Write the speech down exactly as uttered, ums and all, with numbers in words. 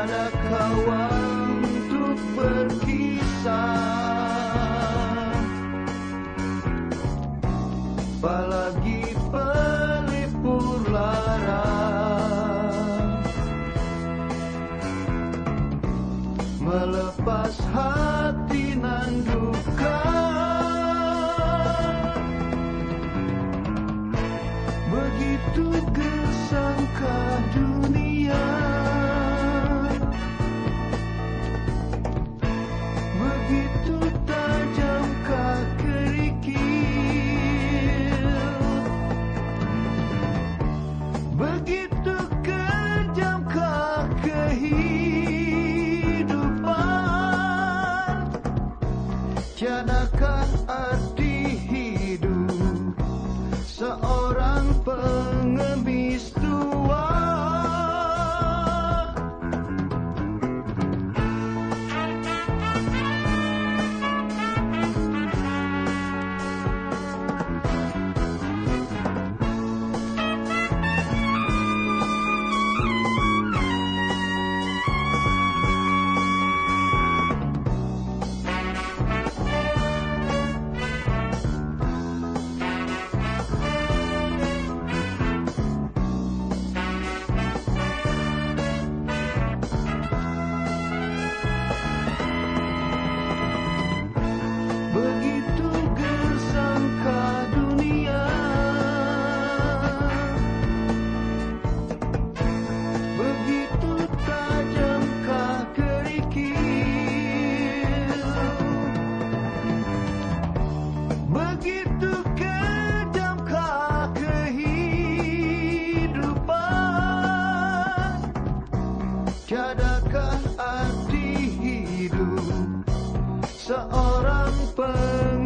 tiada kawan untuk berkisah, apalagi pelipur lara, melepas hati nan duka. Begitu gesangkah dunia, begitu tajamkah kerikil, begitu kejamkah kehidupan. Tiadakah arti hidup seorang pengemis tua? Begitu gesangkah dunia, begitu tajamkah kerikil, begitu kejamkah kehidupan. Tiadakah arti hidup seorang peng